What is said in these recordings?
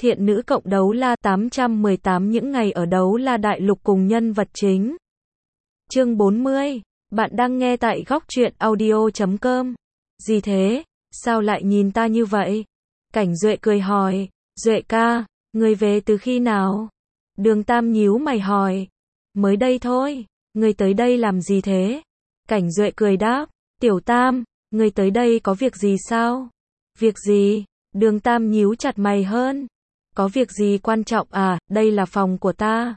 Thiện nữ cộng đấu la 818 những ngày ở đấu la đại lục cùng nhân vật chính. Chương 40. Bạn đang nghe tại góc truyện audio.com. Gì thế? Sao lại nhìn ta như vậy? Cảnh Duệ cười hỏi. Duệ ca, người về từ khi nào? Đường Tam nhíu mày hỏi. Mới đây thôi. Người tới đây làm gì thế? Cảnh Duệ cười đáp. Tiểu Tam, người tới đây có việc gì sao? Việc gì? Đường Tam nhíu chặt mày hơn. Có việc gì quan trọng à, đây là phòng của ta.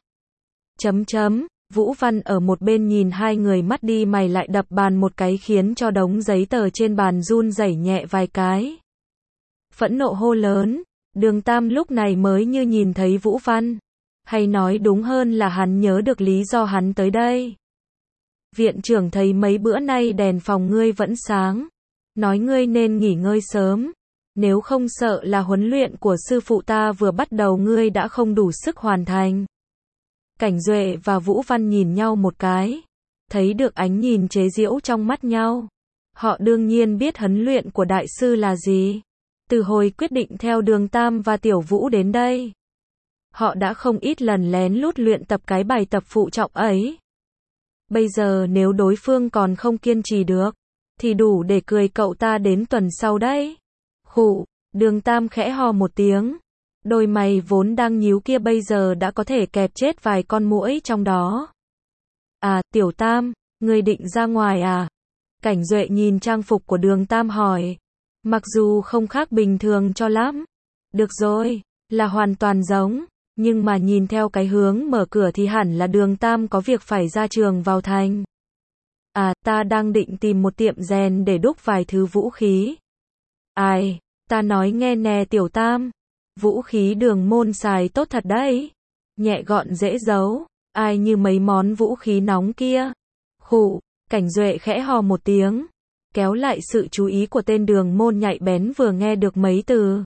Vũ Văn ở một bên nhìn hai người mắt đi mày lại đập bàn một cái khiến cho đống giấy tờ trên bàn run rẩy nhẹ vài cái. Phẫn nộ hô lớn, Đường Tam lúc này mới như nhìn thấy Vũ Văn. Hay nói đúng hơn là hắn nhớ được lý do hắn tới đây. Viện trưởng thấy mấy bữa nay đèn phòng ngươi vẫn sáng. Nói ngươi nên nghỉ ngơi sớm. Nếu không sợ là huấn luyện của sư phụ ta vừa bắt đầu ngươi đã không đủ sức hoàn thành. Cảnh Duệ và Vũ Văn nhìn nhau một cái. Thấy được ánh nhìn chế giễu trong mắt nhau. Họ đương nhiên biết huấn luyện của đại sư là gì. Từ hồi quyết định theo Đường Tam và Tiểu Vũ đến đây. Họ đã không ít lần lén lút luyện tập cái bài tập phụ trọng ấy. Bây giờ nếu đối phương còn không kiên trì được, thì đủ để cười cậu ta đến tuần sau đấy. Khụ, Đường Tam khẽ ho một tiếng. Đôi mày vốn đang nhíu kia bây giờ đã có thể kẹp chết vài con muỗi trong đó. À, Tiểu Tam, ngươi định ra ngoài à? Cảnh Duệ nhìn trang phục của Đường Tam hỏi. Mặc dù không khác bình thường cho lắm. Được rồi, là hoàn toàn giống. Nhưng mà nhìn theo cái hướng mở cửa thì hẳn là Đường Tam có việc phải ra trường vào thành. À, ta đang định tìm một tiệm rèn để đúc vài thứ vũ khí. Ai, ta nói nghe nè Tiểu Tam. Vũ khí Đường môn xài tốt thật đấy. Nhẹ gọn dễ giấu. Ai như mấy món vũ khí nóng kia. Khụ, Cảnh Duệ khẽ hò một tiếng. Kéo lại sự chú ý của tên Đường môn nhạy bén vừa nghe được mấy từ.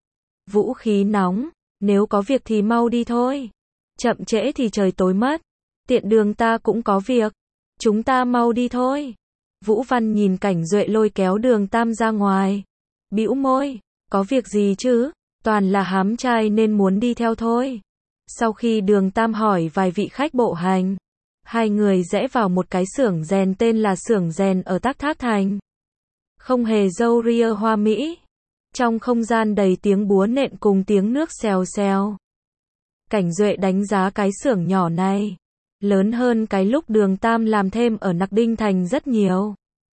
Vũ khí nóng. Nếu có việc thì mau đi thôi. Chậm trễ thì trời tối mất. Tiện đường ta cũng có việc. Chúng ta mau đi thôi. Vũ Văn nhìn Cảnh Duệ lôi kéo Đường Tam ra ngoài. Bĩu môi. Có việc gì chứ? Toàn là hám trai nên muốn đi theo thôi. Sau khi Đường Tam hỏi vài vị khách bộ hành. Hai người rẽ vào một cái xưởng rèn tên là xưởng rèn ở Tắc Thác Thành. Không hề râu ria hoa mỹ. Trong không gian đầy tiếng búa nện cùng tiếng nước xèo xèo. Cảnh Duệ đánh giá cái xưởng nhỏ này. Lớn hơn cái lúc Đường Tam làm thêm ở Nặc Đinh Thành rất nhiều.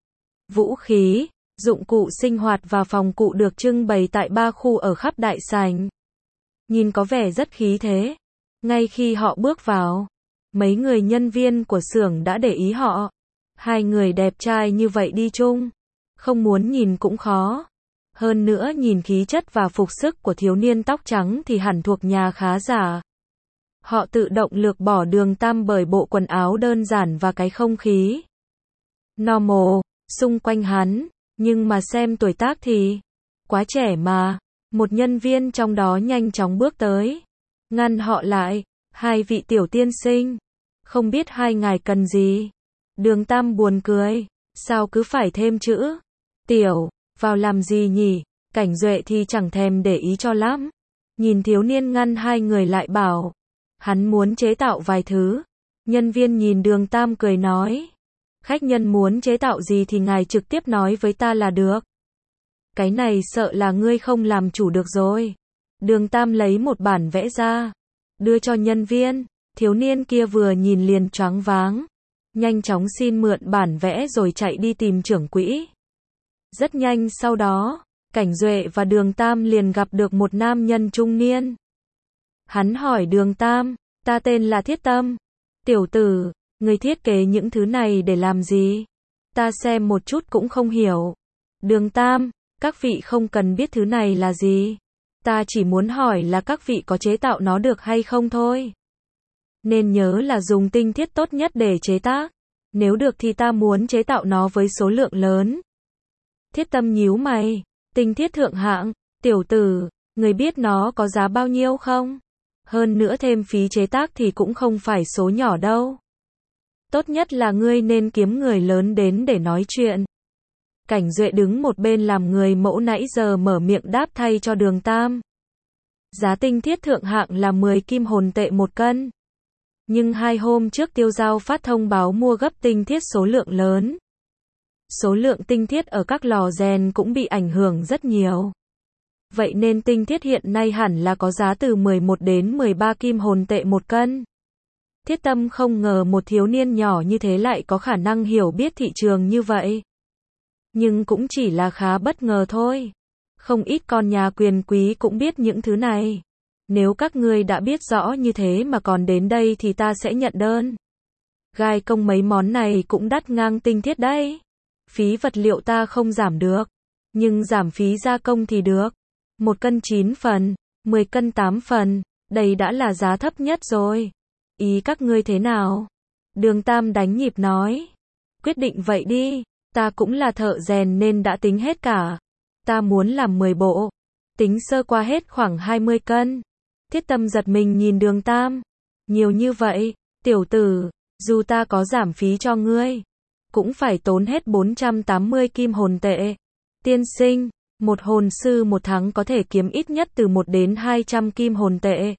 Vũ khí, dụng cụ sinh hoạt và phòng cụ được trưng bày tại 3 khu ở khắp đại sảnh. Nhìn có vẻ rất khí thế. Ngay khi họ bước vào, mấy người nhân viên của xưởng đã để ý họ. Hai người đẹp trai như vậy đi chung. Không muốn nhìn cũng khó. Hơn nữa nhìn khí chất và phục sức của thiếu niên tóc trắng thì hẳn thuộc nhà khá giả. Họ tự động lược bỏ Đường Tam bởi bộ quần áo đơn giản và cái không khí normal xung quanh hắn, nhưng mà xem tuổi tác thì quá trẻ mà. Một nhân viên trong đó nhanh chóng bước tới, ngăn họ lại. Hai vị tiểu tiên sinh, không biết hai ngài cần gì? Đường Tam buồn cười, sao cứ phải thêm chữ tiểu vào làm gì nhỉ? Cảnh Duệ thì chẳng thèm để ý cho lắm. Nhìn thiếu niên ngăn hai người lại bảo. Hắn muốn chế tạo vài thứ. Nhân viên nhìn Đường Tam cười nói. Khách nhân muốn chế tạo gì thì ngài trực tiếp nói với ta là được. Cái này sợ là ngươi không làm chủ được rồi. Đường Tam lấy một bản vẽ ra. Đưa cho nhân viên. Thiếu niên kia vừa nhìn liền choáng váng. Nhanh chóng xin mượn bản vẽ rồi chạy đi tìm trưởng quỹ. Rất nhanh sau đó, Cảnh Duệ và Đường Tam liền gặp được một nam nhân trung niên. Hắn hỏi Đường Tam, ta tên là Thiết Tâm. Tiểu tử, người thiết kế những thứ này để làm gì? Ta xem một chút cũng không hiểu. Đường Tam, các vị không cần biết thứ này là gì. Ta chỉ muốn hỏi là các vị có chế tạo nó được hay không thôi. Nên nhớ là dùng tinh thiết tốt nhất để chế tác. Nếu được thì ta muốn chế tạo nó với số lượng lớn. Thiết Tâm nhíu mày, tinh thiết thượng hạng, tiểu tử, người biết nó có giá bao nhiêu không? Hơn nữa thêm phí chế tác thì cũng không phải số nhỏ đâu. Tốt nhất là ngươi nên kiếm người lớn đến để nói chuyện. Cảnh Duệ đứng một bên làm người mẫu nãy giờ mở miệng đáp thay cho Đường Tam. Giá tinh thiết thượng hạng là 10 kim hồn tệ một cân. Nhưng 2 hôm trước Tiêu Giao phát thông báo mua gấp tinh thiết số lượng lớn. Số lượng tinh thiết ở các lò rèn cũng bị ảnh hưởng rất nhiều. Vậy nên tinh thiết hiện nay hẳn là có giá từ 11 đến 13 kim hồn tệ một cân. Thiết Tâm không ngờ một thiếu niên nhỏ như thế lại có khả năng hiểu biết thị trường như vậy. Nhưng cũng chỉ là khá bất ngờ thôi. Không ít con nhà quyền quý cũng biết những thứ này. Nếu các ngươi đã biết rõ như thế mà còn đến đây thì ta sẽ nhận đơn. Gai công mấy món này cũng đắt ngang tinh thiết đấy. Phí vật liệu ta không giảm được. Nhưng giảm phí gia công thì được. 1 cân 9 phần, 10 cân 8 phần, đây đã là giá thấp nhất rồi. Ý các ngươi thế nào? Đường Tam đánh nhịp nói. Quyết định vậy đi, ta cũng là thợ rèn nên đã tính hết cả. Ta muốn làm 10 bộ. Tính sơ qua hết khoảng 20 cân. Thiết Tâm giật mình nhìn Đường Tam. Nhiều như vậy, tiểu tử, dù ta có giảm phí cho ngươi, cũng phải tốn hết 480 kim hồn tệ. Tiên sinh, một hồn sư một tháng có thể kiếm ít nhất từ 1 đến 200 kim hồn tệ.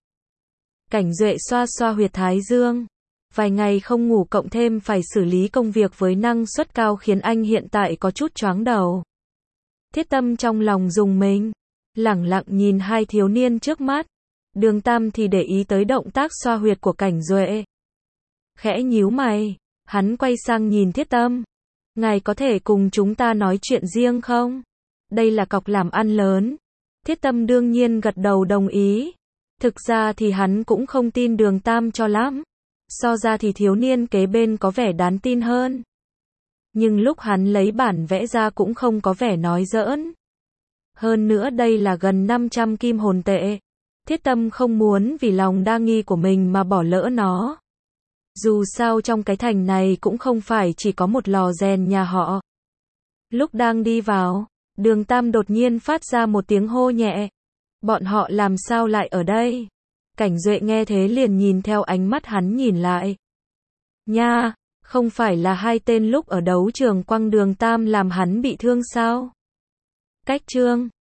Cảnh Duệ xoa xoa huyệt thái dương. Vài ngày không ngủ cộng thêm phải xử lý công việc với năng suất cao khiến anh hiện tại có chút choáng đầu. Thiết Tâm trong lòng rùng mình, lẳng lặng nhìn hai thiếu niên trước mắt. Đường Tam thì để ý tới động tác xoa huyệt của Cảnh Duệ. Khẽ nhíu mày, hắn quay sang nhìn Thiết Tâm. Ngài có thể cùng chúng ta nói chuyện riêng không? Đây là cọc làm ăn lớn. Thiết Tâm đương nhiên gật đầu đồng ý. Thực ra thì hắn cũng không tin Đường Tam cho lắm. So ra thì thiếu niên kế bên có vẻ đáng tin hơn. Nhưng lúc hắn lấy bản vẽ ra cũng không có vẻ nói giỡn. Hơn nữa đây là gần 500 kim hồn tệ. Thiết Tâm không muốn vì lòng đa nghi của mình mà bỏ lỡ nó. Dù sao trong cái thành này cũng không phải chỉ có một lò rèn nhà họ. Lúc đang đi vào, Đường Tam đột nhiên phát ra một tiếng hô nhẹ. Bọn họ làm sao lại ở đây? Cảnh Duệ nghe thế liền nhìn theo ánh mắt hắn nhìn lại. Nha, không phải là hai tên lúc ở đấu trường quăng Đường Tam làm hắn bị thương sao? Cách chương